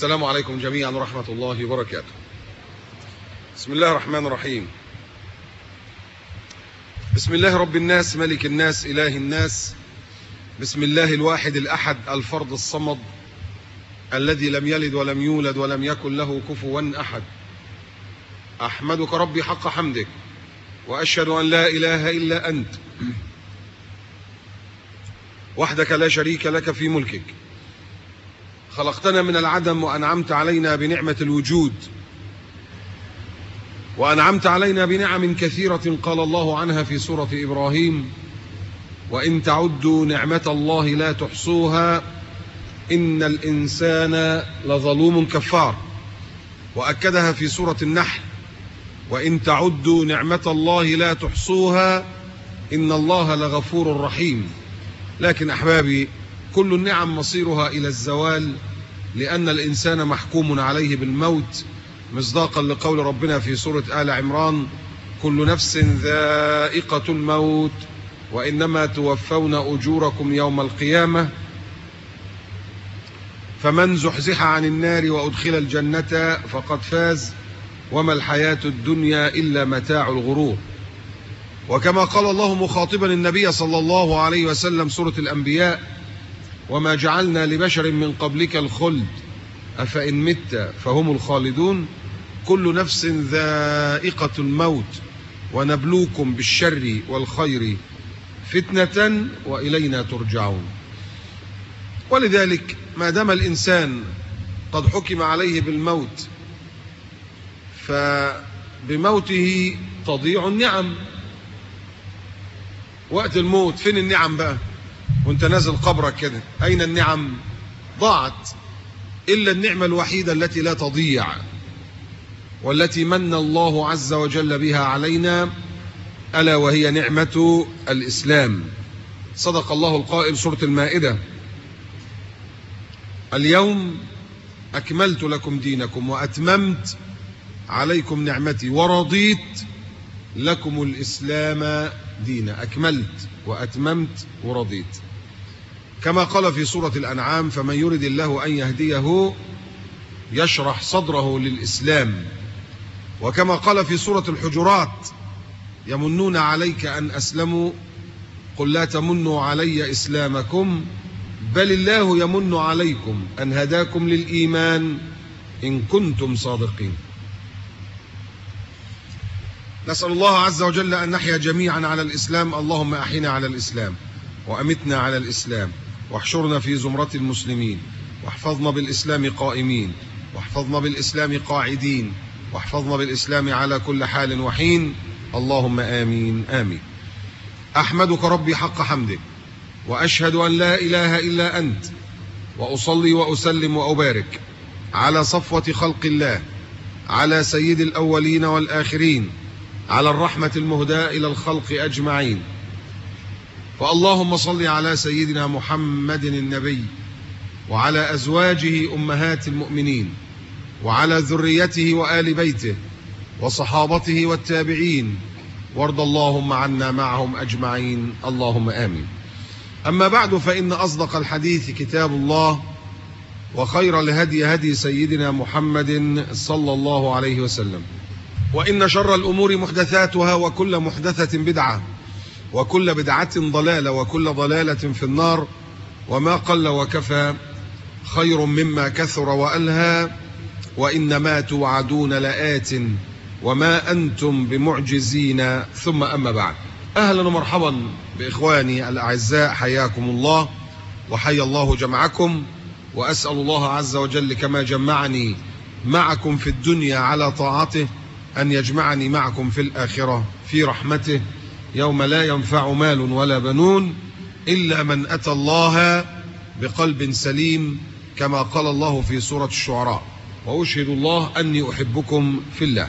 السلام عليكم جميعا ورحمة الله وبركاته. بسم الله الرحمن الرحيم. بسم الله رب الناس ملك الناس إله الناس، بسم الله الواحد الأحد الفرد الصمد الذي لم يلد ولم يولد ولم يكن له كفوا أحد. أحمدك ربي حق حمدك، وأشهد أن لا إله إلا أنت وحدك لا شريك لك في ملكك. خلقتنا من العدم وأنعمت علينا بنعمة الوجود، وأنعمت علينا بنعم كثيرة قال الله عنها في سورة إبراهيم: وإن تعدوا نعمة الله لا تحصوها إن الإنسان لظلوم كفار. وأكدها في سورة النحل: وإن تعدوا نعمة الله لا تحصوها إن الله لغفور رحيم. لكن أحبابي، كل النعم مصيرها إلى الزوال، لأن الإنسان محكوم عليه بالموت، مصداقا لقول ربنا في سورة آل عمران: كل نفس ذائقة الموت وإنما توفون أجوركم يوم القيامة فمن زحزح عن النار وأدخل الجنة فقد فاز وما الحياة الدنيا إلا متاع الغرور. وكما قال الله مخاطبا النبي صلى الله عليه وسلم سورة الأنبياء: وما جعلنا لبشر من قبلك الخلد أفإن مت فهم الخالدون كل نفس ذائقة الموت ونبلوكم بالشر والخير فتنة وإلينا ترجعون. ولذلك ما دام الإنسان قد حكم عليه بالموت فبموته تضيع النعم. وقت الموت فين النعم بقى؟ وانت نازل قبرك كده، أين النعم؟ ضاعت، إلا النعمة الوحيدة التي لا تضيع والتي من الله عز وجل بها علينا، ألا وهي نعمة الإسلام. صدق الله القائل سورة المائدة: اليوم أكملت لكم دينكم وأتممت عليكم نعمتي ورضيت لكم الإسلام دينا. أكملت وأتممت ورضيت. كما قال في سورة الأنعام: فمن يرد الله أن يهديه يشرح صدره للإسلام. وكما قال في سورة الحجرات: يمنون عليك أن أسلموا قل لا تمنوا علي إسلامكم بل الله يمن عليكم أن هداكم للإيمان إن كنتم صادقين. نسأل الله عز وجل أن نحيا جميعا على الإسلام. اللهم أحينا على الإسلام وأمتنا على الإسلام، واحشرنا في زمرة المسلمين، واحفظنا بالإسلام قائمين، واحفظنا بالإسلام قاعدين، واحفظنا بالإسلام على كل حال وحين. اللهم آمين آمين. أحمدك ربي حق حمدك، وأشهد أن لا إله إلا أنت، وأصلي وأسلم وأبارك على صفوة خلق الله، على سيد الأولين والآخرين، على الرحمة المهداة إلى الخلق أجمعين. فاللهم صل على سيدنا محمد النبي، وعلى أزواجه أمهات المؤمنين، وعلى ذريته وآل بيته وصحابته والتابعين، وارض اللهم عنا معهم أجمعين. اللهم آمين. أما بعد، فإن أصدق الحديث كتاب الله، وخير الهدي هدي سيدنا محمد صلى الله عليه وسلم، وإن شر الأمور محدثاتها، وكل محدثة بدعة، وكل بدعة ضلالة، وكل ضلالة في النار. وما قل وكفى خير مما كثر وألهى، وإنما توعدون لآت وما أنتم بمعجزين. ثم أما بعد، أهلا ومرحبا بإخواني الأعزاء، حياكم الله وحيا الله جمعكم. وأسأل الله عز وجل كما جمعني معكم في الدنيا على طاعته أن يجمعني معكم في الآخرة في رحمته، يوم لا ينفع مال ولا بنون إلا من أتى الله بقلب سليم، كما قال الله في سورة الشعراء: وأشهد الله أني أحبكم في الله.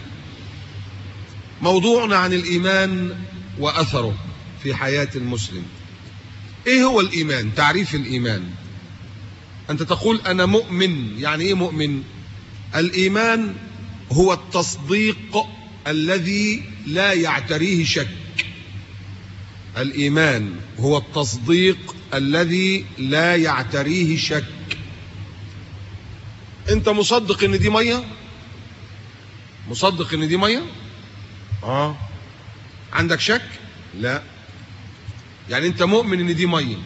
موضوعنا عن الإيمان وأثره في حياة المسلم. إيه هو الإيمان؟ تعريف الإيمان: أنت تقول أنا مؤمن. يعني إيه مؤمن؟ الإيمان هو التصديق الذي لا يعتريه شك. الإيمان هو التصديق الذي لا يعتريه شك. انت مصدق ان دي ميه؟ مصدق ان دي ميه؟ عندك شك؟ لا. يعني انت مؤمن ان دي ميه.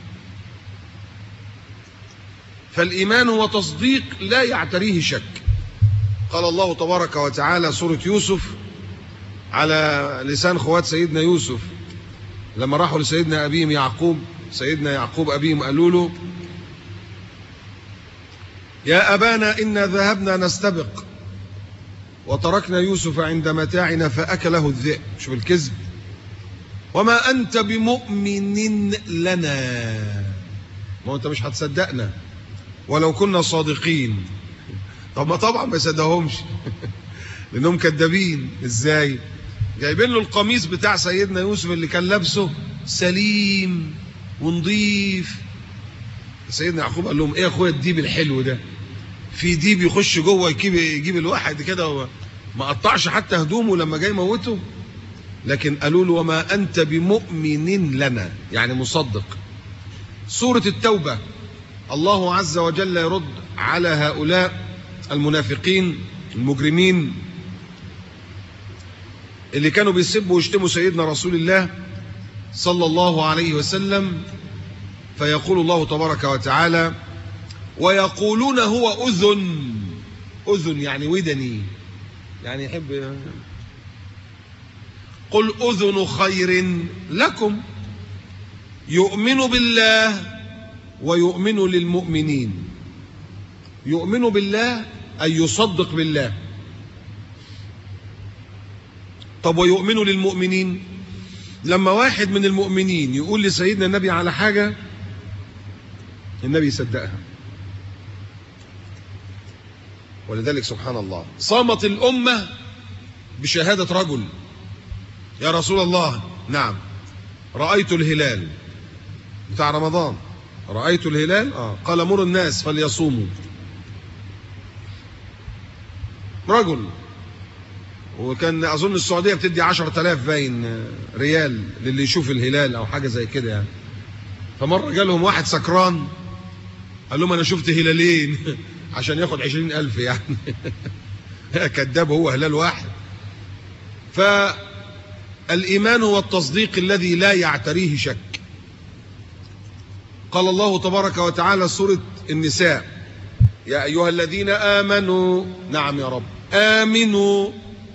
فالايمان هو تصديق لا يعتريه شك. قال الله تبارك وتعالى سورة يوسف على لسان خوات سيدنا يوسف لما راحوا لسيدنا أبيهم يعقوب، سيدنا يعقوب أبيهم قالوا له يا أبانا إنا ذهبنا نستبق وتركنا يوسف عند متاعنا فأكله الذئب. شوف الكذب. وما أنت بمؤمن لنا، ما أنت مش هتصدقنا ولو كنا صادقين. طب ما طبعا ما يصدقهمش لأنهم كذابين. إزاي؟ جايبين له القميص بتاع سيدنا يوسف اللي كان لابسه سليم ونضيف. سيدنا يعقوب قال لهم ايه يا اخويا الديب الحلو ده؟ في ديب يخش جوه يجيب الواحد كده ما قطعش حتى هدومه لما جاي يموته. لكن قالوا له وما انت بمؤمن لنا، يعني مصدق. سورة التوبة الله عز وجل يرد على هؤلاء المنافقين المجرمين اللي كانوا بيسبوا ويشتموا سيدنا رسول الله صلى الله عليه وسلم. فيقول الله تبارك وتعالى ويقولون هو أذن. أذن يعني ودني، يعني يحب. قل أذن خير لكم يؤمن بالله ويؤمن للمؤمنين. يؤمن بالله أي يصدق بالله. طب ويؤمن للمؤمنين؟ لما واحد من المؤمنين يقول لسيدنا النبي على حاجة النبي يصدقها. ولذلك سبحان الله صامت الأمة بشهادة رجل يا رسول الله نعم رأيت الهلال بتاع رمضان. رأيت الهلال قال مر الناس فليصوموا. رجل، وكان أظن السعودية بتدي 10,000 باين ريال للي يشوف الهلال أو حاجة زي كده يعني. فمرة جالهم واحد سكران قال لهم أنا شفت هلالين عشان ياخد 20,000 يعني. كذاب، هو هلال واحد. فالإيمان هو التصديق الذي لا يعتريه شك. قال الله تبارك وتعالى سورة النساء يا أيها الذين آمنوا. نعم يا رب آمنوا.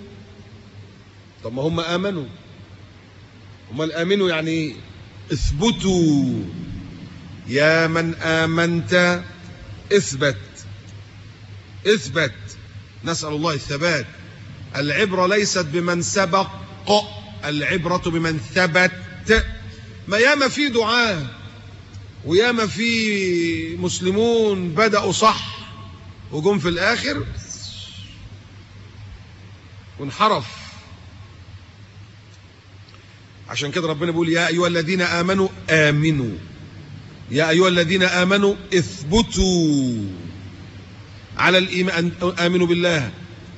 طب ما هم آمنوا، هم الآمنوا يعني اثبتوا. يا من آمنت اثبت. اثبت، نسأل الله الثبات. العبرة ليست بمن سبق، العبرة بمن ثبت. ما ياما في دعاء وياما في مسلمون بدأوا صح وجم في الآخر وانحرف. عشان كده ربنا بيقول يا أيها الذين آمنوا آمنوا. يا أيها الذين آمنوا اثبتوا على الإيمان. آمنوا بالله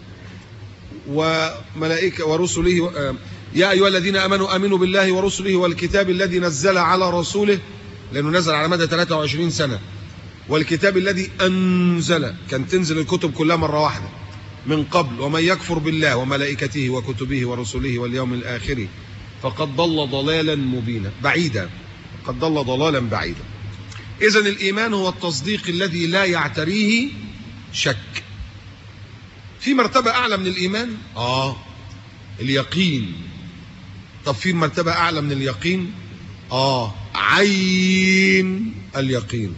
وملائكة ورسله. يا أيها الذين آمنوا آمنوا بالله ورسله والكتاب الذي نزل على رسوله، لأنه نزل على مدى 23 سنة. والكتاب الذي أنزل، كان تنزل الكتب كلها مرة واحدة من قبل. ومن يكفر بالله وملائكته وكتبه ورسله واليوم الآخر فقد ضل ضلالا مبينا بعيدا. قد ضل ضلالا بعيدا. إذن الإيمان هو التصديق الذي لا يعتريه شك. في مرتبة أعلى من الإيمان؟ اليقين. طب في مرتبة أعلى من اليقين؟ عين اليقين.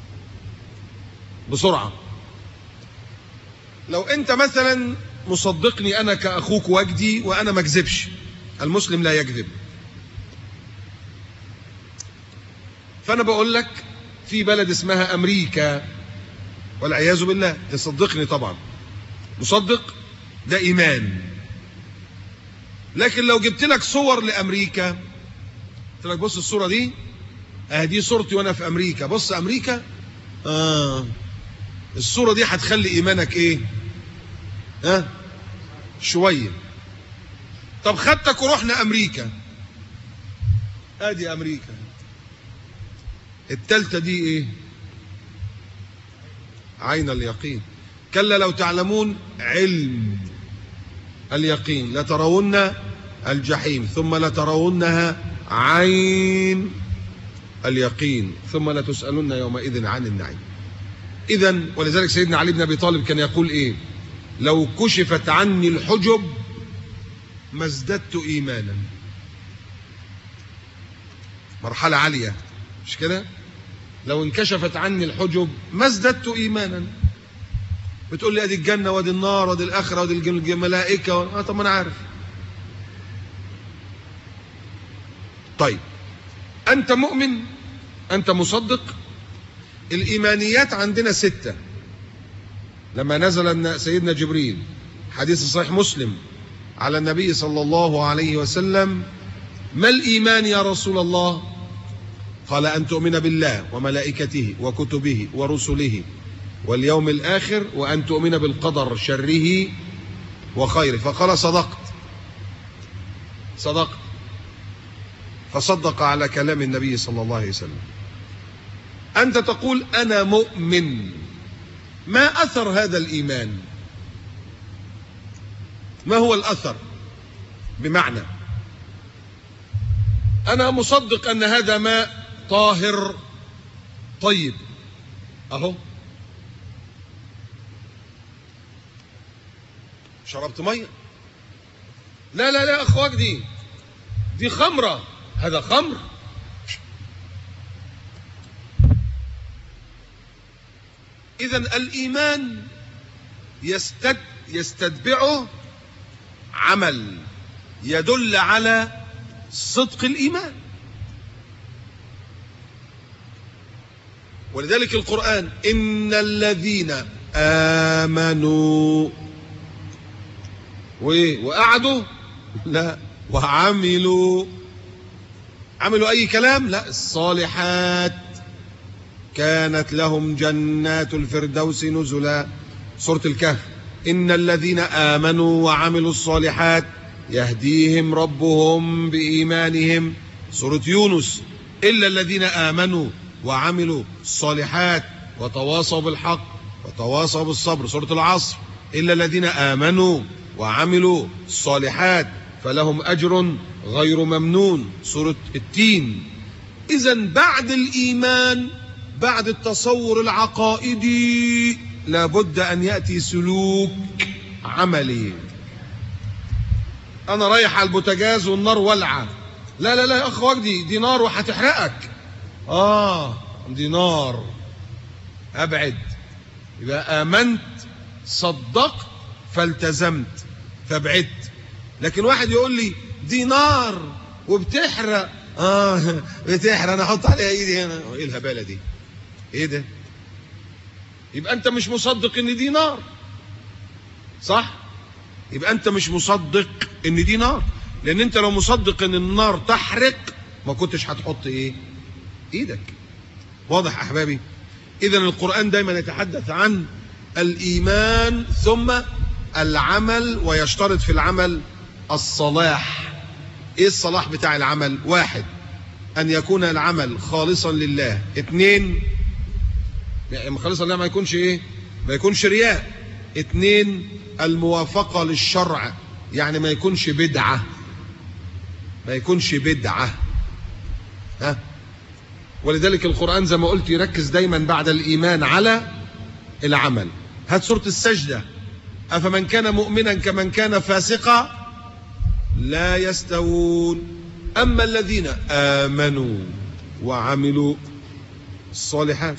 بسرعة، لو أنت مثلا مصدقني أنا كأخوك وجدي وأنا ما أكذبش، المسلم لا يكذب، فأنا بقول لك في بلد اسمها أمريكا والعياذ بالله، تصدقني طبعا، مصدق، ده إيمان. لكن لو جبت لك صور لأمريكا، قلت لك بص الصورة دي، دي صورتي وأنا في أمريكا، بص أمريكا، الصورة دي هتخلي إيمانك إيه؟ شوية. طب خدتك ورحنا أمريكا، ادي أمريكا، التالتة دي إيه؟ عين اليقين. كلا لو تعلمون علم اليقين لترون الجحيم ثم لترونها عين اليقين ثم لتسألن يومئذ عن النعيم. إذن ولذلك سيدنا علي بن أبي طالب كان يقول إيه؟ لو كشفت عني الحجب ما ازددت إيمانا. مرحلة عالية مش كده؟ لو انكشفت عني الحجب ما ازددت إيمانا. بتقول لي ادي الجنة وادي النار وادي الآخرة وادي الملائكة طب ما أنا عارف. طيب أنت مؤمن؟ أنت مصدق؟ الإيمانيات عندنا 6. لما نزل سيدنا جبريل حديث صحيح مسلم على النبي صلى الله عليه وسلم: ما الإيمان يا رسول الله؟ قال: أن تؤمن بالله وملائكته وكتبه ورسله واليوم الآخر وأن تؤمن بالقدر شره وخيره. فقال: صدقت. فصدق على كلام النبي صلى الله عليه وسلم. أنت تقول أنا مؤمن، ما أثر هذا الإيمان؟ ما هو الأثر؟ بمعنى أنا مصدق أن هذا ماء طاهر طيب أهو، شربت مية. لا أخواك، دي خمرة، هذا خمر. إذن الإيمان يستتبعه عمل يدل على صدق الإيمان. ولذلك القرآن: إن الذين آمنوا وقعدوا لا وعملوا أي كلام، لا، الصالحات كانت لهم جنات الفردوس نزلا. سورة الكهف: إن الذين آمنوا وعملوا الصالحات يهديهم ربهم بإيمانهم. سورة يونس: إلا الذين آمنوا وعملوا الصالحات وتواصوا بالحق وتواصوا بالصبر. سورة العصر: إلا الذين آمنوا وعملوا الصالحات فلهم أجر غير ممنون. سورة التين. إذن بعد الإيمان، بعد التصور العقائدي، لابد أن يأتي سلوك عملي. أنا رايح على البوتاجاز والنار ولعة، لا يا أخوك، دي نار وهتحرقك. دي نار، أبعد. يبقى آمنت، صدقت، فالتزمت، فابعدت. لكن واحد يقول لي دي نار وبتحرق، بتحرق، أنا أحط عليها إيدي هنا، إيه الهبالة دي؟ إيه ده؟ يبقى أنت مش مصدق إن دي نار، صح؟ يبقى أنت مش مصدق إن دي نار، لأن أنت لو مصدق إن النار تحرق ما كنتش هتحط إيه؟ إيدك. واضح أحبابي؟ إذن القرآن دايما يتحدث عن الإيمان ثم العمل، ويشترط في العمل الصلاح. إيه الصلاح بتاع العمل؟ 1: أن يكون العمل خالصا لله. 2: يعني خالصا لله ما يكونش إيه؟ ما يكونش رياء. 2: الموافقة للشرع، يعني ما يكونش بدعة. ولذلك القرآن زي ما قلت يركز دايما بعد الإيمان على العمل. هات سورة السجدة: أفمن كان مؤمنا كمن كان فاسقا لا يستوون، أما الذين آمنوا وعملوا الصالحات.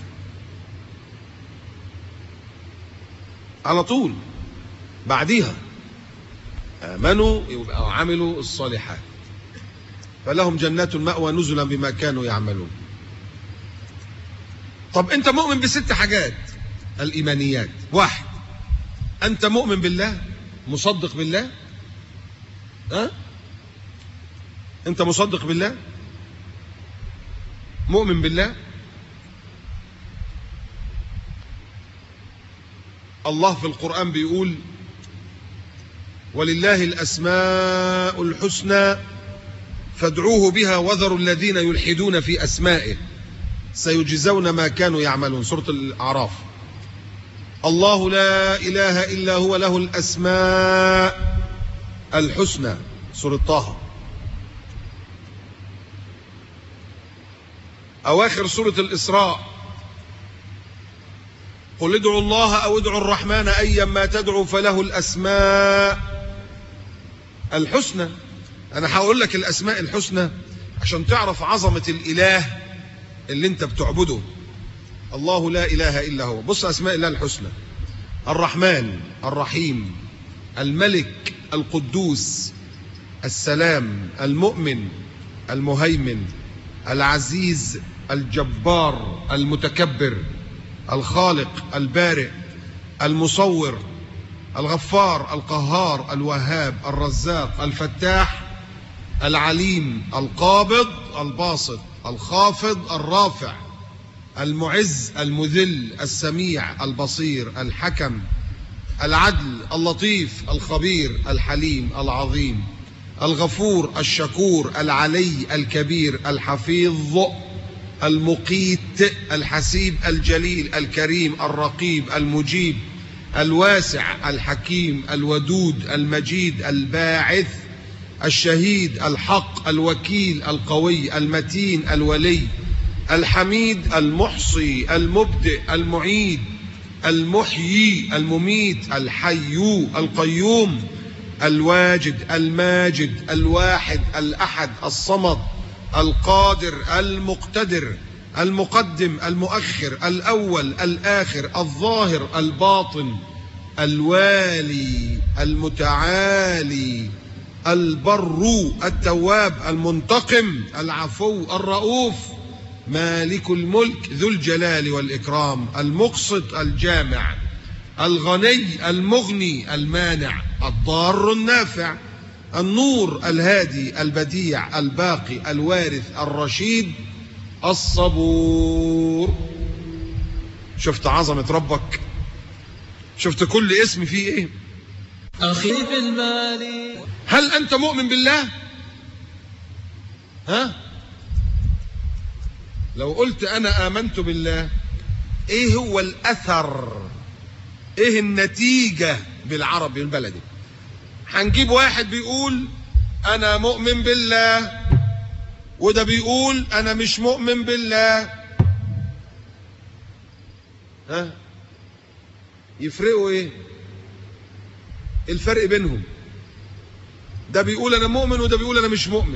على طول بعديها آمنوا وعملوا الصالحات فلهم جنات المأوى نزلا بما كانوا يعملون. طب أنت مؤمن ب6 حاجات الإيمانيات. 1: أنت مؤمن بالله، مصدق بالله. أنت مصدق بالله، مؤمن بالله. الله في القرآن بيقول: ولله الأسماء الحسنى فادعوه بها وذروا الذين يلحدون في أسمائه سيجزون ما كانوا يعملون. سورة الأعراف. الله لا إله إلا هو له الأسماء الحسنى، سورة طه. أواخر سورة الإسراء: قل ادعوا الله أو ادعوا الرحمن أيما تدعوا فله الأسماء الحسنى. أنا هقول لك الأسماء الحسنى عشان تعرف عظمة الإله اللي أنت بتعبده. الله لا إله إلا هو. بص أسماء الله الحسنى: الرحمن، الرحيم، الملك، القدوس، السلام، المؤمن، المهيمن، العزيز، الجبار، المتكبر، الخالق، البارئ، المصور، الغفار، القهار، الوهاب، الرزاق، الفتاح، العليم، القابض، الباسط، الخافض، الرافع، المعز، المذل، السميع، البصير، الحكم، العدل، اللطيف، الخبير، الحليم، العظيم، الغفور، الشكور، العلي، الكبير، الحفيظ، المقيت، الحسيب، الجليل، الكريم، الرقيب، المجيب، الواسع، الحكيم، الودود، المجيد، الباعث، الشهيد، الحق، الوكيل، القوي، المتين، الولي، الحميد، المحصي، المبدئ، المعيد، المحيي، المميت، الحي، القيوم، الواجد، الماجد، الواحد، الأحد، الصمد، القادر، المقتدر، المقدم، المؤخر، الأول، الآخر، الظاهر، الباطن، الوالي، المتعالي، البر، التواب، المنتقم، العفو، الرؤوف، مالك الملك، ذو الجلال والإكرام، المقسط، الجامع، الغني، المغني، المانع، الضار النافع، النور، الهادي، البديع، الباقي، الوارث، الرشيد، الصبور. شفت عظمة ربك؟ شفت كل اسم فيه ايه؟ أخي في المال. هل أنت مؤمن بالله؟ ها؟ لو قلت أنا آمنت بالله، إيه هو الأثر؟ إيه النتيجة بالعربي البلدي؟ هنجيب واحد بيقول أنا مؤمن بالله، وده بيقول أنا مش مؤمن بالله. ها؟ يفرقوا إيه؟ الفرق بينهم ده بيقول أنا مؤمن وده بيقول أنا مش مؤمن.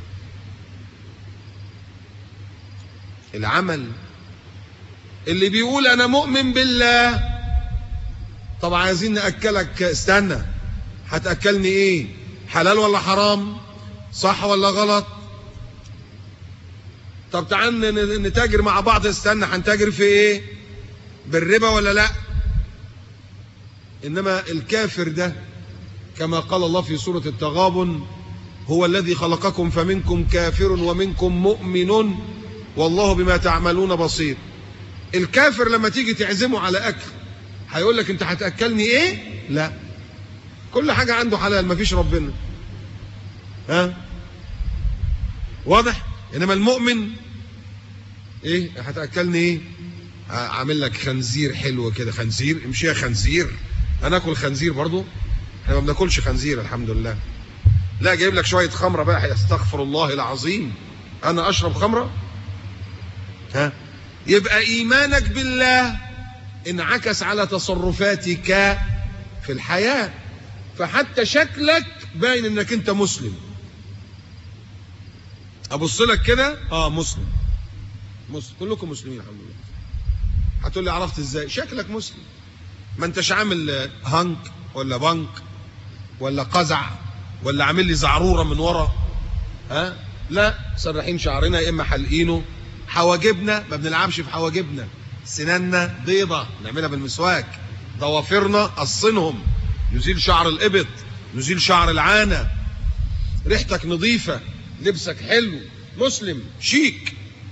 العمل. اللي بيقول أنا مؤمن بالله، طب عايزين نأكلك، استنى، هتأكلني إيه؟ حلال ولا حرام؟ صح ولا غلط؟ طب تعال نتاجر مع بعض، استنى، هنتاجر في إيه؟ بالربا ولا لأ؟ إنما الكافر ده كما قال الله في سورة التغابن: هو الذي خلقكم فمنكم كافر ومنكم مؤمن والله بما تعملون بصير. الكافر لما تيجي تعزمه على أكل هيقول لك أنت هتأكلني إيه؟ لا، كل حاجة عنده حلال، مفيش ربنا. ها؟ واضح؟ إنما المؤمن إيه؟ هتأكلني إيه؟ عامل لك خنزير حلو كده، خنزير، امشي يا خنزير. أنا أكل خنزير برضو؟ احنا ما بناكلش خنزير الحمد لله. لا، جايب لك شوية خمرة بقى، استغفر الله العظيم، أنا أشرب خمرة؟ ها؟ يبقى إيمانك بالله انعكس على تصرفاتك في الحياة، فحتى شكلك باين انك انت مسلم. ابص لك كده، مسلم، كلكم مسلمين الحمد لله. هتقول لي عرفت ازاي؟ شكلك مسلم، ما انتش عامل هنك ولا بنك ولا قزع ولا عامل لي زعرورة من ورا. ها؟ لا، سرحين شعرنا يا اما حلقينه، حواجبنا ما بنلعبش في حواجبنا، سناننا بيضة نعملها بالمسواك، ضوافرنا قصنهم، نزيل شعر الإبط، نزيل شعر العانة، ريحتك نظيفة، لبسك حلو، مسلم شيك.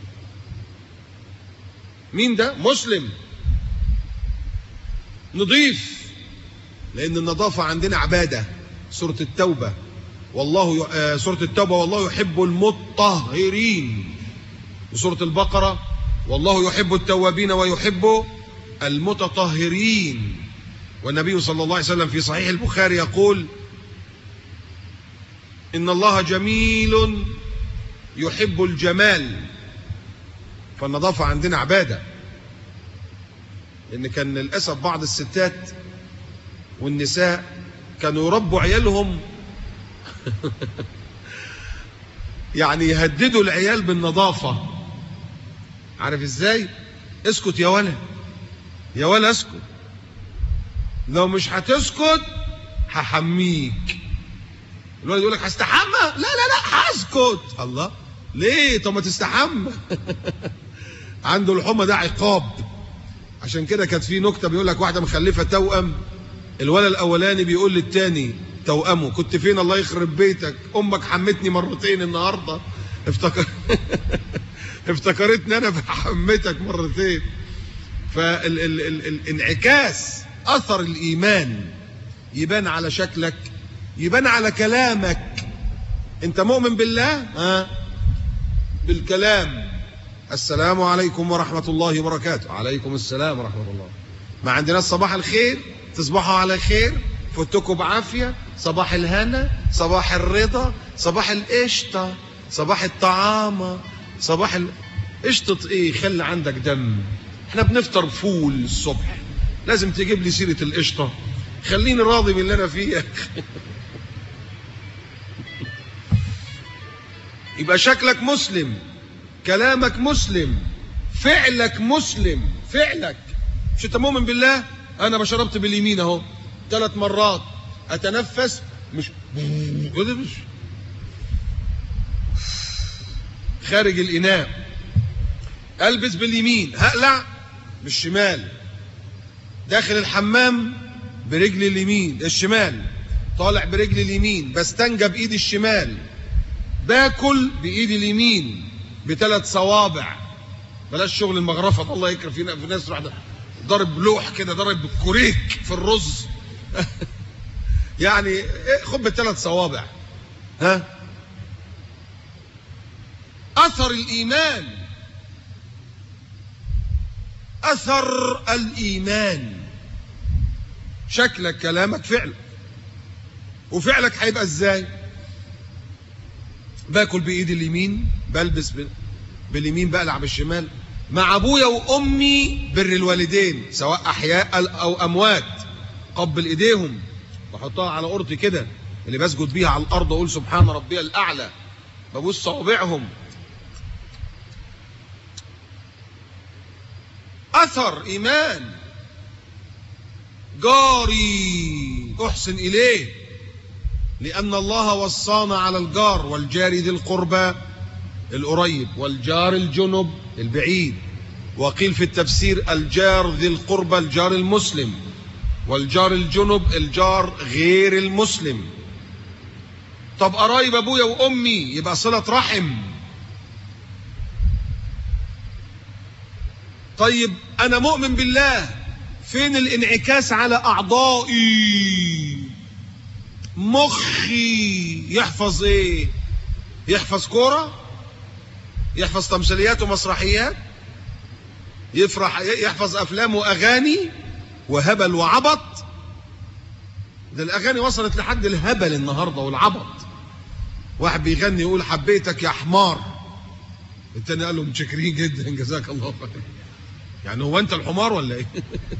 مين ده؟ مسلم نظيف، لأن النظافة عندنا عبادة. سورة التوبة والله يحب المطهرين. وسورة البقرة والله يحب التوابين ويحب المتطهرين. والنبي صلى الله عليه وسلم في صحيح البخاري يقول: إن الله جميل يحب الجمال. فالنظافة عندنا عبادة، لأن كان للأسف بعض الستات والنساء كانوا يربوا عيالهم يعني يهددوا العيال بالنظافة. عارف ازاي؟ اسكت يا ولا، يا ولا اسكت، لو مش هتسكت هحميك. الولد يقول لك هستحمى، لا لا لا هسكت. الله، ليه؟ طب ما تستحمى. عنده الحمى ده عقاب. عشان كده كانت في نكته بيقول لك واحده مخلفه توأم، الولد الاولاني بيقول للتاني توأمه: كنت فين الله يخرب بيتك، امك حمتني مرتين النهارده. افتكرتني انا فحمتك مرتين. فالانعكاس اثر الايمان يبان على شكلك، يبان على كلامك. انت مؤمن بالله؟ بالكلام: السلام عليكم ورحمة الله وبركاته. عليكم السلام ورحمة الله. ما عندنا صباح الخير، تصبحوا على خير، فوتكم بعافية، صباح الهنا، صباح الرضا، صباح القشطة، صباح الطعامة، صباح قشطة ايه؟ خلي عندك دم. احنا بنفطر فول الصبح، لازم تجيب لي سيرة القشطة؟ خليني راضي باللي انا فيه. يبقى شكلك مسلم، كلامك مسلم، فعلك مسلم. فعلك مش انت مؤمن بالله؟ انا بشربت باليمين اهو 3 مرات، اتنفس مش خارج الاناء، البس باليمين، هقلع بالشمال، داخل الحمام برجل اليمين الشمال، طالع برجل اليمين، بستنجى بايدي الشمال، باكل بايدي اليمين ب3 صوابع. بلاش شغل المغرفه، الله يكرم فينا. في ناس تروح ضرب لوح كده، ضرب كوريك في الرز. يعني خد ب3 صوابع. اثر الايمان، اثر الايمان، شكلك، كلامك، فعلك. وفعلك هيبقى ازاي؟ باكل بايدي اليمين، بلبس باليمين، بقلع بالشمال، مع ابويا وامي بر الوالدين سواء احياء او اموات، قبل ايديهم بحطها على قرطي كده اللي بسجد بيها على الارض، اقول سبحان ربي الاعلى، ببوس صوابعهم. اثر ايمان. جاري احسن اليه، لان الله وصانا على الجار، والجار ذي القربى القريب، والجار الجنب البعيد. وقيل في التفسير: الجار ذي القربى الجار المسلم، والجار الجنب الجار غير المسلم. طب قرايب ابويا وامي يبقى صلة رحم. طيب انا مؤمن بالله، فين الانعكاس على اعضائي؟ مخي يحفظ ايه؟ يحفظ كورة؟ يحفظ تمثيليات ومسرحيات؟ يحفظ افلام واغاني وهبل وعبط؟ ده الاغاني وصلت لحد الهبل النهارده والعبط. واحد بيغني يقول: حبيتك يا حمار، التاني قال له: متشكرين جدا جزاك الله خير. يعني هو انت الحمار ولا ايه؟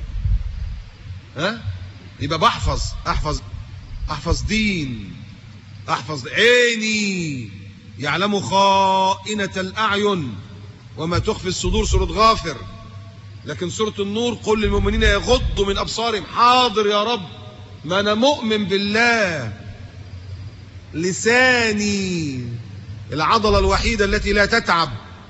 يبقى احفظ دين، احفظ عيني يعلم خائنة الاعين وما تخفي الصدور، سورة غافر. لكن سورة النور: قل للمؤمنين يغضوا من ابصارهم. حاضر يا رب، ما انا مؤمن بالله. لساني العضلة الوحيدة التي لا تتعب.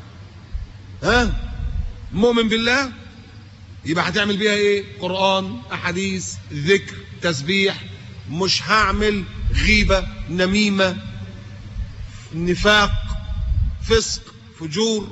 مؤمن بالله، يبقى هتعمل بيها ايه؟ قرآن، احاديث، ذكر، تسبيح. مش هعمل غيبة، نميمة، نفاق، فسق، فجور.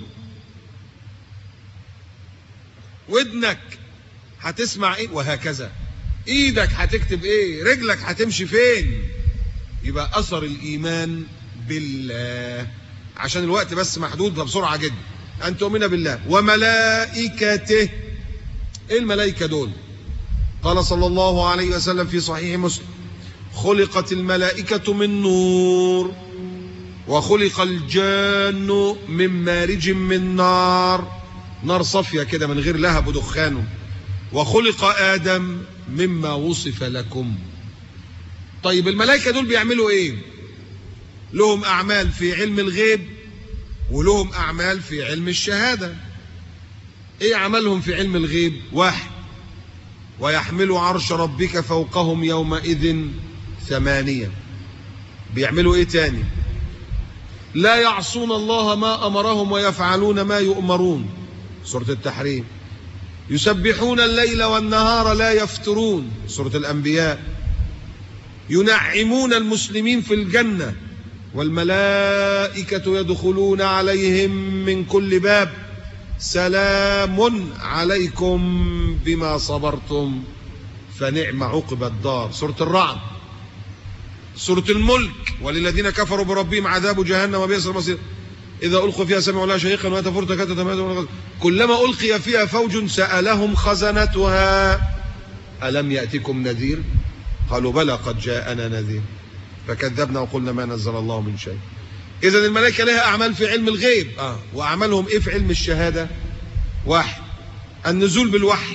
ودنك هتسمع ايه؟ وهكذا. ايدك هتكتب ايه؟ رجلك هتمشي فين؟ يبقى اثر الايمان بالله. عشان الوقت بس محدود، فبسرعة جدا. ان تؤمن بالله وملائكته. ايه الملائكة دول؟ قال صلى الله عليه وسلم في صحيح مسلم: خلقت الملائكة من نور، وخلق الجان من مارج من نار، نار صافية كده من غير لهب ودخانه، وخلق آدم مما وصف لكم. طيب الملائكة دول بيعملوا ايه؟ لهم أعمال في علم الغيب ولهم أعمال في علم الشهادة. ايه عملهم في علم الغيب؟ 1: ويحمل عرش ربك فوقهم يومئذ 8. بيعملوا ايه تاني؟ لا يعصون الله ما أمرهم ويفعلون ما يؤمرون، سورة التحريم. يسبحون الليل والنهار لا يفترون، سورة الأنبياء. ينعمون المسلمين في الجنة، والملائكة يدخلون عليهم من كل باب، سلام عليكم بما صبرتم فنعم عقبى الدار، سورة الرعد. سورة الملك: وللذين كفروا بربهم عذاب جهنم وبئس المصير، إذا ألقوا فيها سمعوا لها شهيقا وأتفور تكاد كلما ألقي فيها فوج سألهم خزنتها ألم يأتكم نذير؟ قالوا بلى قد جاءنا نذير فكذبنا وقلنا ما نزل الله من شيء. إذا الملائكة لها أعمال في علم الغيب، وأعمالهم إيه في علم الشهادة؟ 1: النزول بالوحي،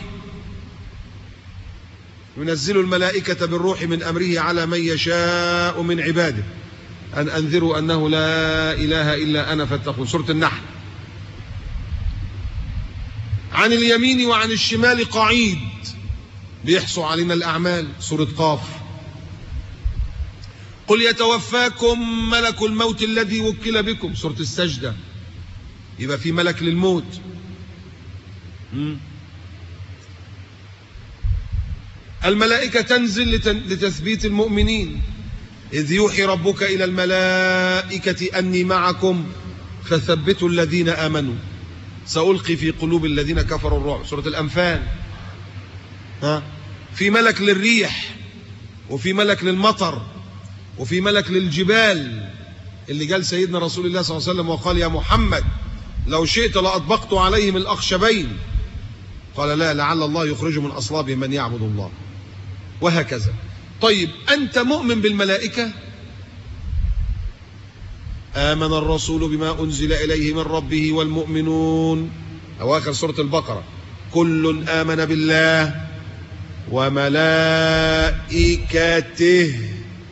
ينزل الملائكة بالروح من أمره على من يشاء من عباده أن أنذروا أنه لا إله إلا أنا فاتقون، سورة النحل. عن اليمين وعن الشمال قعيد، بيحصوا علينا الأعمال، سورة قاف. قل يتوفاكم ملك الموت الذي وكل بكم، سورة السجدة. يبقى في ملك للموت. الملائكة تنزل لتثبيت المؤمنين، إذ يوحي ربك إلى الملائكة أني معكم فثبتوا الذين آمنوا سألقي في قلوب الذين كفروا الرعب، سورة الأنفال. في ملك للريح، وفي ملك للمطر، وفي ملك للجبال، اللي قال سيدنا رسول الله صلى الله عليه وسلم وقال: يا محمد لو شئت لأطبقت عليهم الأخشبين، قال: لا، لعل الله يخرج من أصلابهم من يعبد الله، وهكذا. طيب أنت مؤمن بالملائكة؟ آمن الرسول بما أنزل إليه من ربه والمؤمنون، أواخر سورة البقرة: كل آمن بالله وملائكته.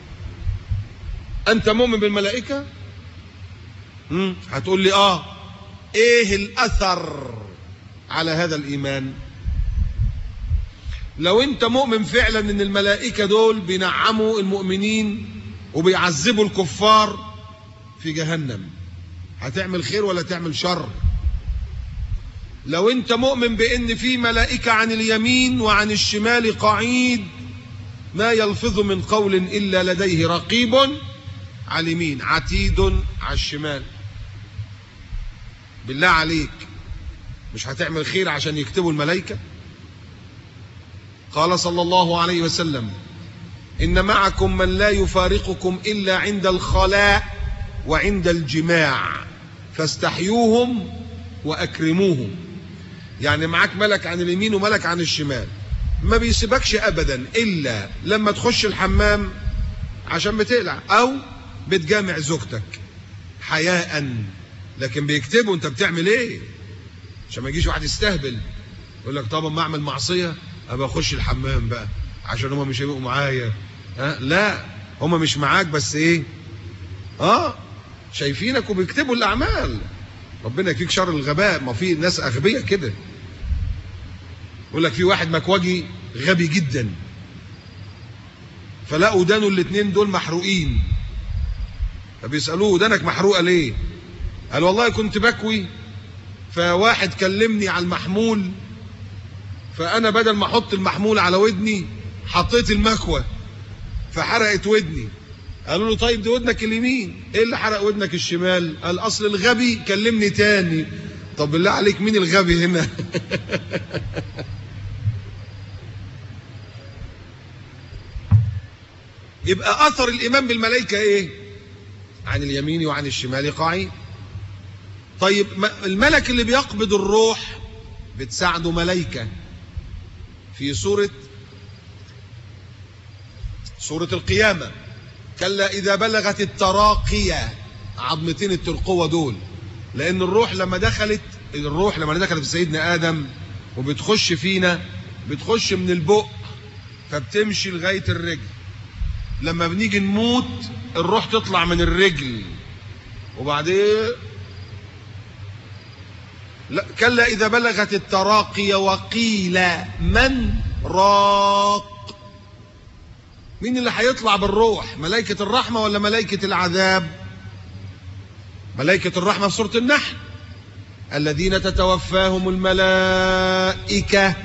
أنت مؤمن بالملائكة؟ هتقول لي إيه الأثر على هذا الإيمان؟ لو أنت مؤمن فعلا أن الملائكة دول بينعموا المؤمنين وبيعذبوا الكفار في جهنم، هتعمل خير ولا تعمل شر؟ لو أنت مؤمن بأن في ملائكة عن اليمين وعن الشمال قعيد، ما يلفظ من قول إلا لديه رقيب على اليمين عتيد على الشمال، بالله عليك مش هتعمل خير عشان يكتبوا الملائكة؟ قال صلى الله عليه وسلم: إن معكم من لا يفارقكم إلا عند الخلاء وعند الجماع فاستحيوهم وأكرموهم. يعني معاك ملك عن اليمين وملك عن الشمال، ما بيسيبكش أبدا إلا لما تخش الحمام عشان بتقلع أو بتجامع زوجتك حياء، لكن بيكتبوا أنت بتعمل إيه، عشان ما يجيش واحد يستهبل يقول لك طبعا ما أعمل معصية أبقى أخش الحمام بقى عشان هما مش هيبقوا معايا. لا، هما مش معاك بس إيه، شايفينك وبيكتبوا الأعمال. ربنا يكفيك شر الغباء، ما في ناس أغبياء كده. يقول لك في واحد مكواجي غبي جدا، فلقوا ودانه الاثنين دول محروقين، فبيسألوه: ودانك محروقة ليه؟ قال: والله كنت بكوي فواحد كلمني على المحمول، فأنا بدل ما أحط المحمول على ودني حطيت المكوى فحرقت ودني. قالوا له: طيب دي ودنك اليمين، ايه اللي حرق ودنك الشمال؟ قال: اصل الغبي كلمني تاني. طب بالله عليك مين الغبي هنا؟ يبقى اثر الايمان بالملائكه ايه؟ عن اليمين وعن الشمال قعيد. طيب الملك اللي بيقبض الروح بتساعده ملائكه، في سورة القيامة: كلا إذا بلغت التراقية، عظمتين الترقوة دول، لأن الروح لما دخلت في سيدنا آدم وبتخش فينا، بتخش من البق فبتمشي لغاية الرجل. لما بنيجي نموت الروح تطلع من الرجل، وبعدين لا، كلا إذا بلغت التراقي وقيل من راق. مين اللي هيطلع بالروح؟ ملائكة الرحمة ولا ملائكة العذاب؟ ملائكة الرحمة في سورة النحل: الذين تتوفاهم الملائكة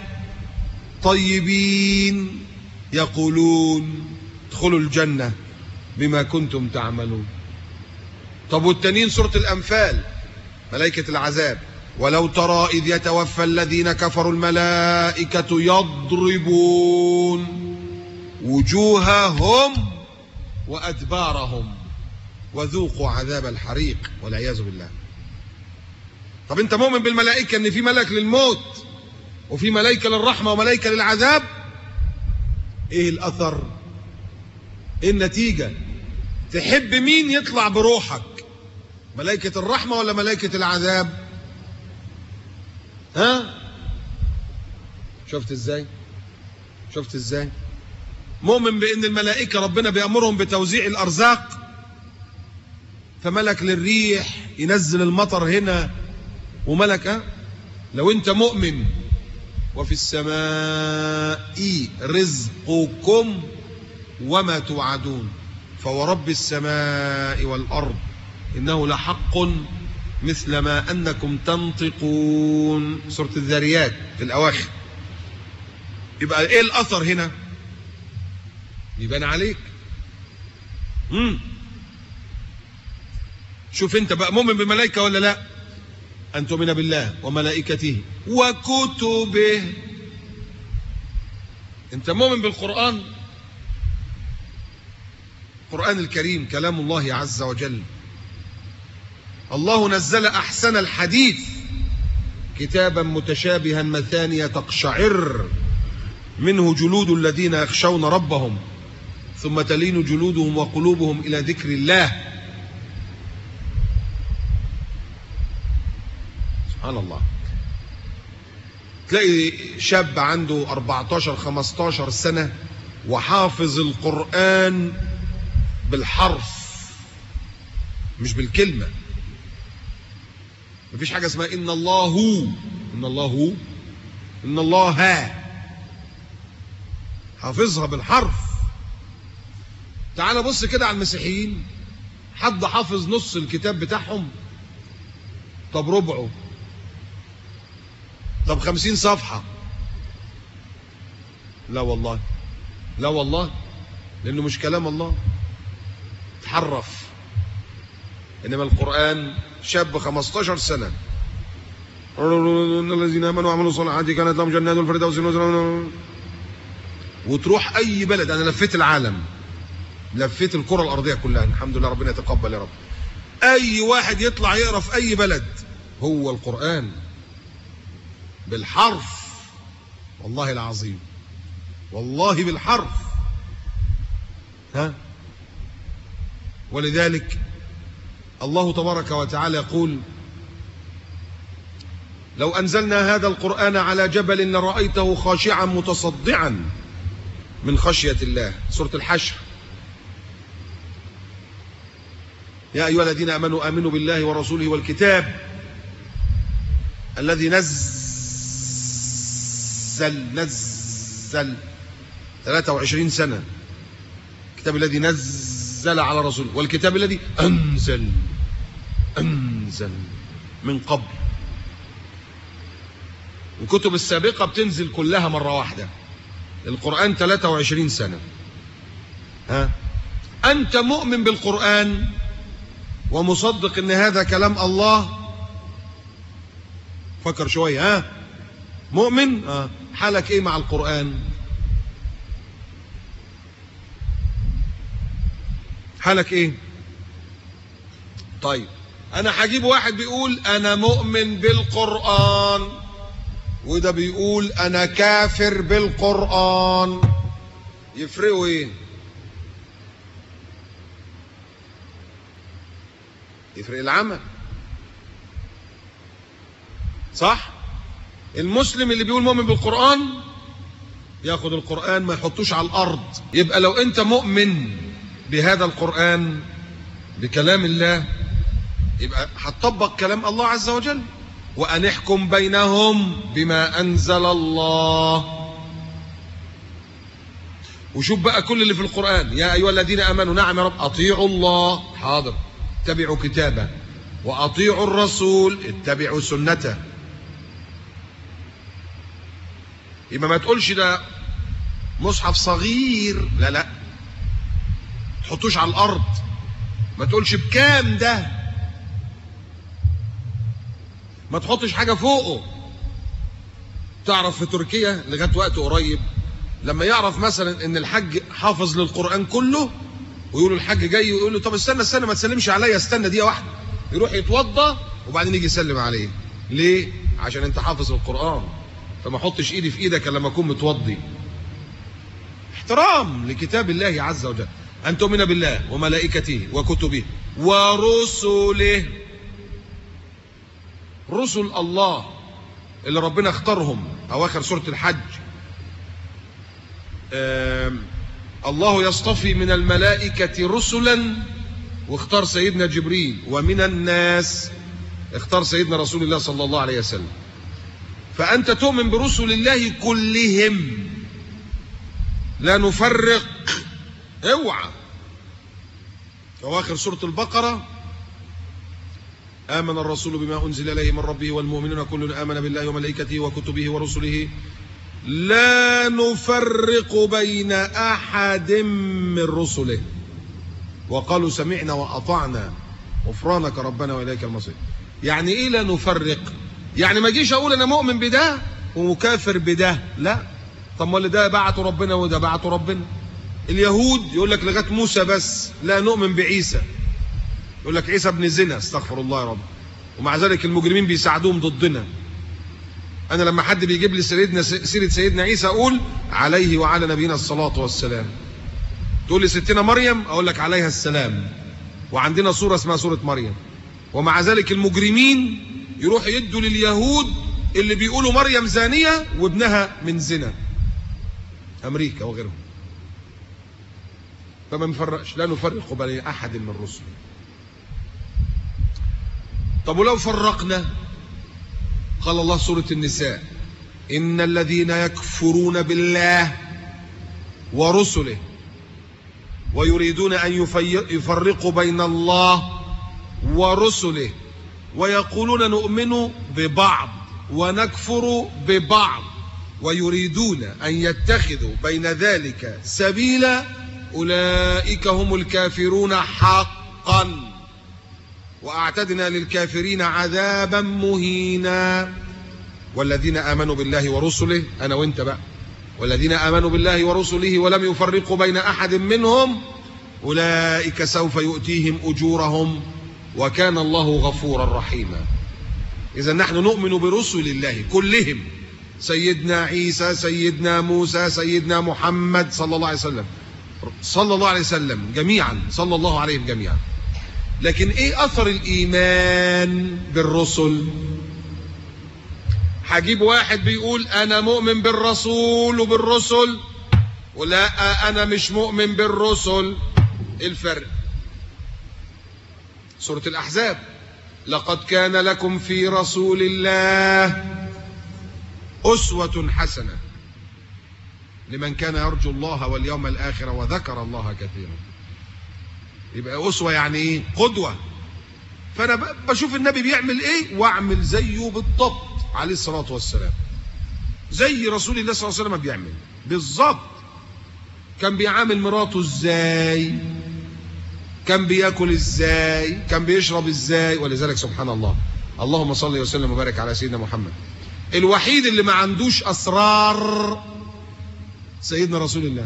طيبين يقولون ادخلوا الجنة بما كنتم تعملون. طب والتانيين سورة الأنفال ملائكة العذاب: ولو ترى إذ يتوفى الذين كفروا الملائكة يضربون وجوههم وأدبارهم وذوقوا عذاب الحريق والعياذ بالله. طب انت مؤمن بالملائكة ان في ملك للموت وفي ملائكة للرحمة وملائكة للعذاب؟ ايه الأثر؟ ايه النتيجة؟ تحب مين يطلع بروحك؟ ملائكة الرحمة ولا ملائكة العذاب؟ ها؟ شفت ازاي؟ مؤمن بان الملائكة ربنا بيأمرهم بتوزيع الأرزاق، فملك للريح ينزل المطر هنا، وملك لو انت مؤمن وفي السماء رزقكم وما توعدون فورب السماء والأرض إنه لحق مثل ما أنكم تنطقون. سورة الذاريات في الأواخر. يبقى إيه الأثر هنا؟ يبان عليك. شوف انت بقى مؤمن بملائكة ولا لا؟ أن تؤمن بالله وملائكته وكتبه. انت مؤمن بالقرآن؟ القرآن الكريم كلام الله عز وجل. الله نزل أحسن الحديث كتابا متشابها مثانية تقشعر منه جلود الذين يخشون ربهم ثم تلين جلودهم وقلوبهم إلى ذكر الله. سبحان الله. تلاقي شاب عنده 14-15 سنة وحافظ القرآن بالحرف مش بالكلمة. مفيش حاجة اسمها إن الله هو، إن الله هو، إن الله ها. حافظها بالحرف. تعال بص كده على المسيحيين، حد حافظ نص الكتاب بتاعهم؟ طب ربعه؟ طب 50 صفحة؟ لا والله، لا والله، لأنه مش كلام الله، تحرف. إنما القرآن شاب 15 سنة الذين آمنوا وعملوا الصالحات كانت لهم جنات الفردوس نزلا. وتروح أي بلد، أنا لفيت العالم، لفيت الكرة الأرضية كلها، الحمد لله، ربنا يتقبل يا رب. أي واحد يطلع يقرأ في أي بلد هو القرآن بالحرف، والله العظيم، والله بالحرف. ها؟ ولذلك الله تبارك وتعالى يقول: لو أنزلنا هذا القرآن على جبل لرأيته خاشعا متصدعا من خشية الله. سورة الحشر: يا أيها الذين آمنوا آمنوا بالله ورسوله والكتاب الذي نزل 23 سنة، الكتاب الذي نزل على رسوله والكتاب الذي أنزل من قبل. الكتب السابقة بتنزل كلها مرة واحدة، القرآن 23 سنة. ها؟ أنت مؤمن بالقرآن ومصدق ان هذا كلام الله؟ فكر شوية. ها؟ مؤمن؟ حالك ايه مع القرآن؟ حالك ايه؟ طيب انا هجيب واحد بيقول انا مؤمن بالقرآن وده بيقول انا كافر بالقرآن، يفرقوا ايه؟ يفرق العمل، صح؟ المسلم اللي بيقول مؤمن بالقرآن ياخد القرآن ما يحطوش على الارض. يبقى لو انت مؤمن بهذا القرآن بكلام الله يبقى هتطبق كلام الله عز وجل، وأن احكم بينهم بما أنزل الله. وشوف بقى كل اللي في القرآن، يا أيها الذين آمنوا، نعم يا رب، أطيعوا الله، حاضر، اتبعوا كتابه، وأطيعوا الرسول، اتبعوا سنته. يبقى ما تقولش ده مصحف صغير، لا لا، تحطوش على الأرض، ما تقولش بكام ده، ما تحطش حاجة فوقه. تعرف في تركيا لغاية وقت قريب لما يعرف مثلا ان الحج حافظ للقرآن كله ويقولوا الحج جاي ويقول له طب استنى ما تسلمش عليا، استنى دقيقة واحدة، يروح يتوضى وبعدين يجي يسلم عليه. ليه؟ عشان انت حافظ القرآن، فما احطش ايدي في ايدك لما اكون متوضي. احترام لكتاب الله عز وجل، ان تؤمن بالله وملائكته وكتبه ورسله. رسل الله اللي ربنا اختارهم اواخر سورة الحج، الله يصطفي من الملائكة رسلا، واختار سيدنا جبريل، ومن الناس اختار سيدنا رسول الله صلى الله عليه وسلم. فأنت تؤمن برسل الله كلهم، لا نفرق، اوعى. اواخر سورة البقرة، آمن الرسول بما أنزل إليه من ربه والمؤمنون كل آمن بالله وملائكته وكتبه ورسله لا نفرق بين أحد من رسله وقالوا سمعنا وأطعنا غفرانك ربنا وإليك المصير. يعني إيه لا نفرق؟ يعني ما اجيش أقول أنا مؤمن بده ومكافر بده، لا. طب ما اللي ده بعته ربنا وده بعته ربنا. اليهود يقول لك لغاية موسى بس، لا نؤمن بعيسى، يقول لك عيسى ابن زنا، استغفر الله يا رب، ومع ذلك المجرمين بيساعدوهم ضدنا. أنا لما حد بيجيب لي سيرة سيدنا عيسى أقول عليه وعلى نبينا الصلاة والسلام. تقول لي ستنا مريم، أقول لك عليها السلام، وعندنا سورة اسمها سورة مريم. ومع ذلك المجرمين يروح يدوا لليهود اللي بيقولوا مريم زانية وابنها من زنا، أمريكا وغيرهم. فما نفرقش، لا نفرق بين أحد من الرسل. طب ولو فرقنا؟ قال الله سورة النساء إن الذين يكفرون بالله ورسله ويريدون أن يفرقوا بين الله ورسله ويقولون نؤمن ببعض ونكفر ببعض ويريدون أن يتخذوا بين ذلك سبيلا أولئك هم الكافرون حقا وأعتدنا للكافرين عذابا مهينا. والذين آمنوا بالله ورسله، أنا وإنت بقى، والذين آمنوا بالله ورسله ولم يفرقوا بين أحد منهم أولئك سوف يؤتيهم أجورهم وكان الله غفورا رحيما. إذا نحن نؤمن برسل الله كلهم، سيدنا عيسى، سيدنا موسى، سيدنا محمد صلى الله عليه وسلم، صلى الله عليه وسلم جميعا، صلى الله عليهم جميعا. لكن ايه اثر الايمان بالرسل؟ هجيب واحد بيقول انا مؤمن بالرسول وبالرسل، ولا انا مش مؤمن بالرسل. ايه الفرق؟ سورة الاحزاب لقد كان لكم في رسول الله اسوة حسنة لمن كان يرجو الله واليوم الاخر وذكر الله كثيرا. يبقى أسوة يعني إيه؟ قدوة. فأنا بشوف النبي بيعمل إيه وأعمل زيه بالضبط عليه الصلاة والسلام، زي رسول الله صلى الله عليه وسلم بيعمل بالضبط. كان بيعامل مراته إزاي، كان بياكل إزاي، كان بيشرب إزاي. ولذلك سبحان الله، اللهم صل وسلم وبارك على سيدنا محمد، الوحيد اللي ما عندوش أسرار سيدنا رسول الله.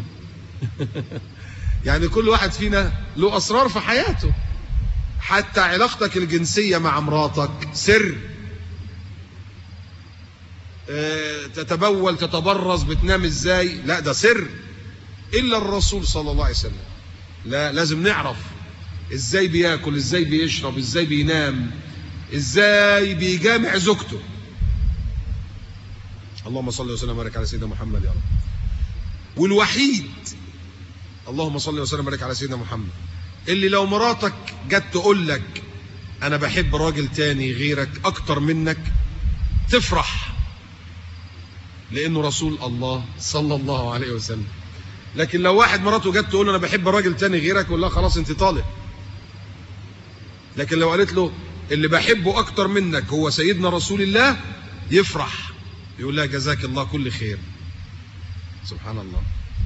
يعني كل واحد فينا له أسرار في حياته، حتى علاقتك الجنسية مع مراتك سر. تتبول تتبرز بتنام ازاي، لا ده سر الا الرسول صلى الله عليه وسلم. لا لازم نعرف ازاي بياكل، ازاي بيشرب، ازاي بينام، ازاي بيجامع زوجته. اللهم صل وسلم وبارك على سيدنا محمد يا رب. والوحيد اللهم صل وسلم وبارك على سيدنا محمد اللي لو مراتك جت تقول لك انا بحب راجل تاني غيرك اكتر منك تفرح، لانه رسول الله صلى الله عليه وسلم. لكن لو واحد مراته جت تقول له انا بحب راجل تاني غيرك، يقول لها خلاص انت طالق. لكن لو قالت له اللي بحبه اكتر منك هو سيدنا رسول الله، يفرح، يقول لها جزاك الله كل خير. سبحان الله.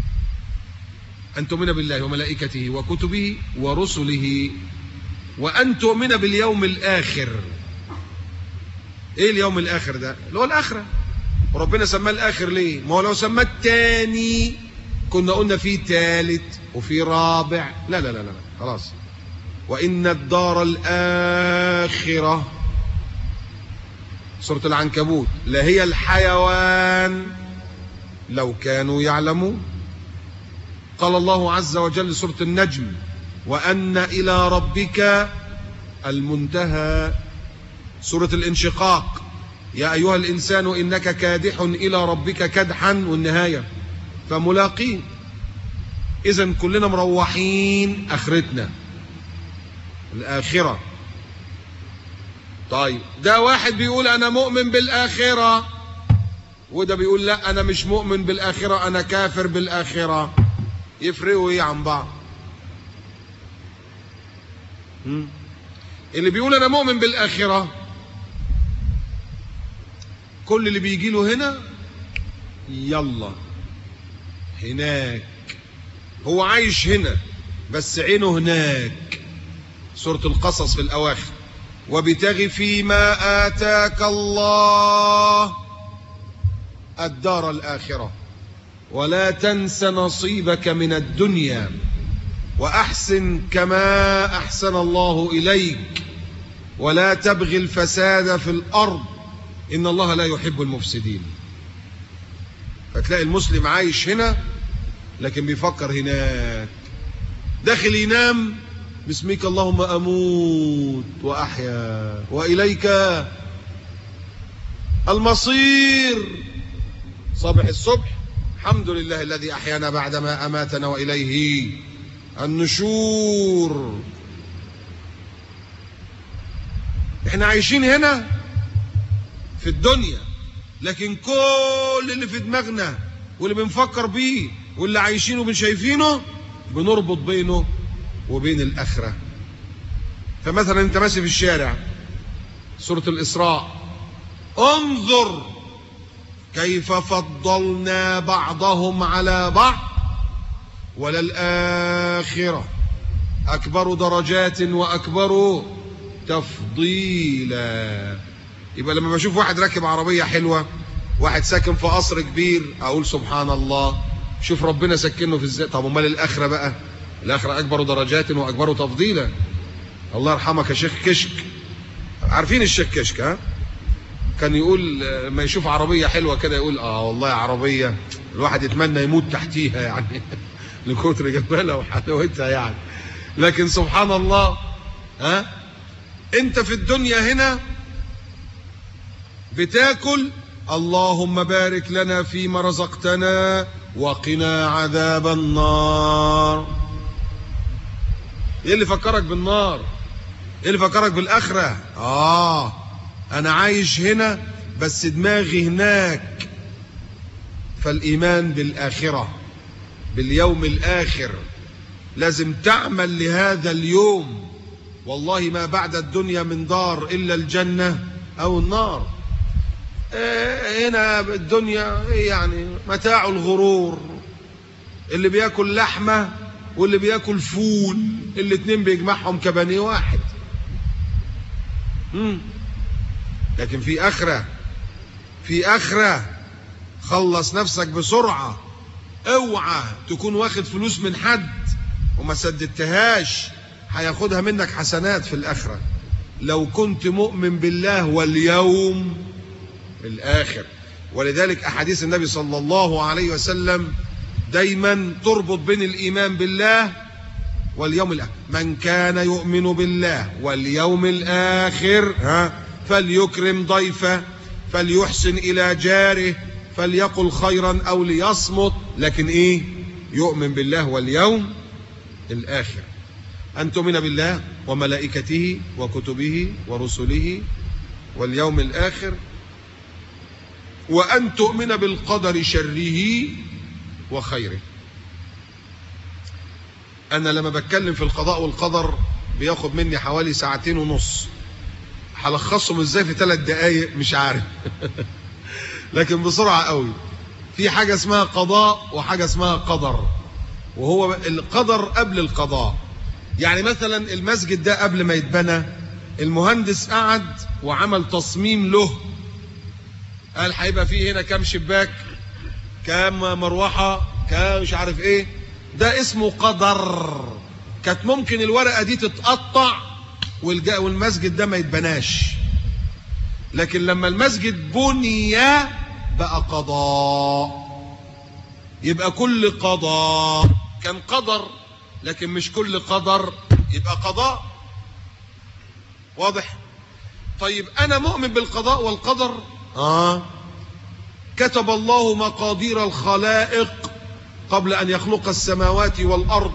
أن تؤمن بالله وملائكته وكتبه ورسله وأن تؤمن باليوم الآخر. إيه اليوم الآخر ده؟ اللي هو الآخرة. وربنا سماه الآخر ليه؟ ما هو لو سماه التاني كنا قلنا فيه تالت وفيه رابع. لا لا لا لا خلاص. وإن الدار الآخرة سورة العنكبوت لهي الحيوان لو كانوا يعلمون. قال الله عز وجل سورة النجم وأن إلى ربك المنتهى. سورة الانشقاق يا أيها الإنسان إنك كادح إلى ربك كدحا، والنهاية فملاقين. إذن كلنا مروحين آخرتنا الآخرة. طيب ده واحد بيقول أنا مؤمن بالآخرة، وده بيقول لا أنا مش مؤمن بالآخرة أنا كافر بالآخرة. يفرقوا إيه عن بعض؟ اللي بيقول أنا مؤمن بالآخرة كل اللي بيجي له هنا يلا هناك، هو عايش هنا بس عينه هناك. سورة القصص في الأواخر وابتغ فيما آتاك الله الدار الآخرة ولا تنس نصيبك من الدنيا وأحسن كما أحسن الله إليك ولا تبغي الفساد في الأرض إن الله لا يحب المفسدين. فتلاقي المسلم عايش هنا لكن بيفكر هناك. داخل ينام باسمك اللهم أموت وأحيا وإليك المصير. صبح الصبح الحمد لله الذي أحيانا بعدما أماتنا وإليه النشور. احنا عايشين هنا في الدنيا، لكن كل اللي في دماغنا واللي بنفكر بيه واللي عايشينه وبنشايفينه بنربط بينه وبين الآخرة. فمثلا انت ماشي في الشارع سورة الإسراء انظر كيف فضلنا بعضهم على بعض وللآخرة أكبر درجات وأكبر تفضيلا. يبقى لما بشوف واحد راكب عربية حلوة، واحد ساكن في قصر كبير، أقول سبحان الله شوف ربنا سكنه في ازاي. طب امال الآخرة بقى؟ الآخرة أكبر درجات وأكبر تفضيلا. الله يرحمك يا شيخ كشك، عارفين الشيخ كشك ها؟ كان يقول ما يشوف عربية حلوة كده يقول والله عربية الواحد يتمنى يموت تحتيها يعني لكتر جمالها وحلاوتها يعني. لكن سبحان الله انت في الدنيا هنا بتاكل اللهم بارك لنا فيما رزقتنا وقنا عذاب النار. ايه اللي فكرك بالنار؟ ايه اللي فكرك بالاخره؟ انا عايش هنا بس دماغي هناك. فالايمان بالاخره باليوم الاخر لازم تعمل لهذا اليوم. والله ما بعد الدنيا من دار الا الجنه او النار. هنا الدنيا يعني متاع الغرور. اللي بياكل لحمه واللي بياكل فول الاتنين بيجمعهم كبانيه واحد. لكن في آخرة، في آخرة خلص نفسك بسرعة. اوعى تكون واخد فلوس من حد وما سددتهاش، هياخدها منك حسنات في الآخرة. لو كنت مؤمن بالله واليوم الآخر ولذلك أحاديث النبي صلى الله عليه وسلم دايما تربط بين الإيمان بالله واليوم الآخر. من كان يؤمن بالله واليوم الآخر فليكرم ضيفه، فليحسن إلى جاره، فليقل خيرا أو ليصمت، لكن إيه؟ يؤمن بالله واليوم الآخر. أن تؤمن بالله وملائكته وكتبه ورسله واليوم الآخر، وأن تؤمن بالقدر شره وخيره. أنا لما بتكلم في القضاء والقدر بياخد مني حوالي 2.5 ساعة، هلخصهم ازاي في 3 دقايق مش عارف لكن بسرعة قوي. في حاجة اسمها قضاء وحاجة اسمها قدر، وهو القدر قبل القضاء. يعني مثلا المسجد ده قبل ما يتبنى المهندس قعد وعمل تصميم له، قال هيبقى فيه هنا كام شباك، كام مروحة، كام مش عارف ايه. ده اسمه قدر. كانت ممكن الورقة دي تتقطع والمسجد ده ما يتبناش، لكن لما المسجد بني بقى قضاء. يبقى كل قضاء كان قدر، لكن مش كل قدر يبقى قضاء. واضح؟ طيب أنا مؤمن بالقضاء والقدر. كتب الله مقادير الخلائق قبل أن يخلق السماوات والأرض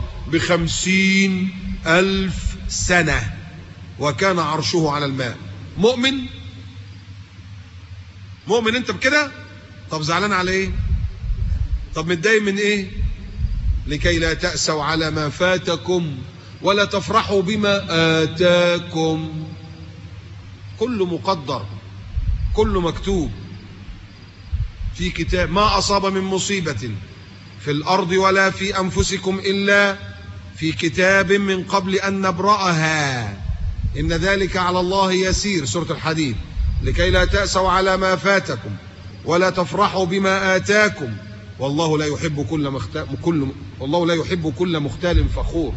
ب50,000 سنة، وكان عرشه على الماء. مؤمن؟ مؤمن أنت بكده؟ طب زعلان على إيه؟ طب متضايق من إيه؟ لكي لا تأسوا على ما فاتكم ولا تفرحوا بما آتاكم. كله مقدر، كله مكتوب في كتاب. ما أصاب من مصيبة في الأرض ولا في أنفسكم إلا في كتاب من قبل أن نبرأها إن ذلك على الله يسير. سورة الحديد. لكي لا تأسوا على ما فاتكم ولا تفرحوا بما آتاكم والله لا يحب كل مختال فخور.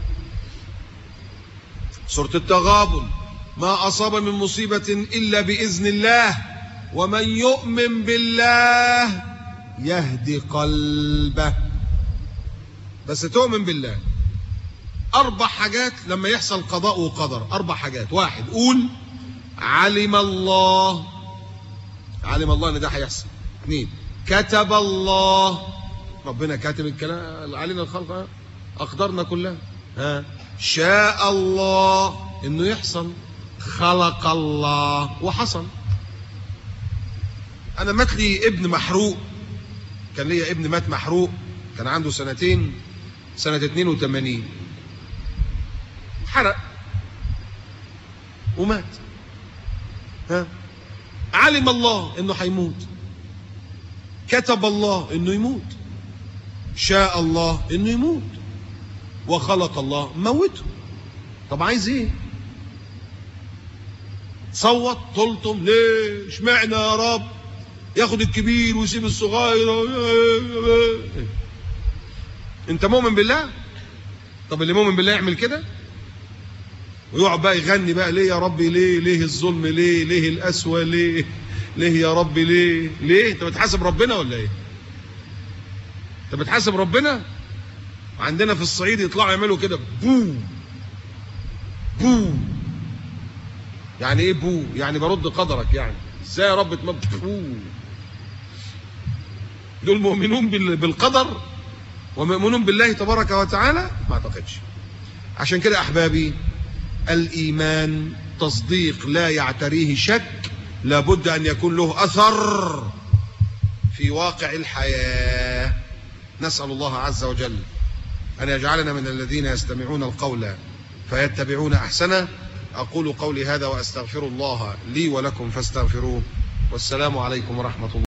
سورة التغابن. ما أصاب من مصيبة إلا بإذن الله ومن يؤمن بالله يهدي قلبه. بس تؤمن بالله. 4 حاجات لما يحصل قضاء وقدر. 4 حاجات. 1، قول علم الله. علم الله ان ده هيحصل. 2، كتب الله. ربنا كاتب الكلام علينا الخلق، اقدارنا كلها. شاء الله انه يحصل. خلق الله وحصل. انا مات لي ابن محروق. كان لي ابن مات محروق، كان عنده 2 سنين، سنة 82 حرق ومات. علم الله انه هيموت، كتب الله انه يموت، شاء الله انه يموت، وخلق الله موته. طب عايز ايه؟ صوت طلتم ليه؟ اشمعنى يا رب؟ ياخد الكبير ويسيب الصغير. انت مؤمن بالله؟ طب اللي مؤمن بالله يعمل كده ويقعد بقى يغني بقى ليه يا ربي، ليه الظلم، ليه القسوة، ليه يا ربي، ليه؟ انت بتحاسب ربنا ولا ايه؟ انت بتحاسب ربنا؟ عندنا في الصعيد يطلعوا يعملوا كده بو بو. يعني ايه بو؟ يعني برد قدرك. يعني ازاي يا رب بو؟ دول مؤمنون بالقدر ومؤمنون بالله تبارك وتعالى؟ ما اعتقدش. عشان كده احبابي، الايمان تصديق لا يعتريه شك، لابد ان يكون له اثر في واقع الحياة. نسأل الله عز وجل ان يجعلنا من الذين يستمعون القول فيتبعون احسنه. اقول قولي هذا واستغفر الله لي ولكم فاستغفروه، والسلام عليكم ورحمة الله.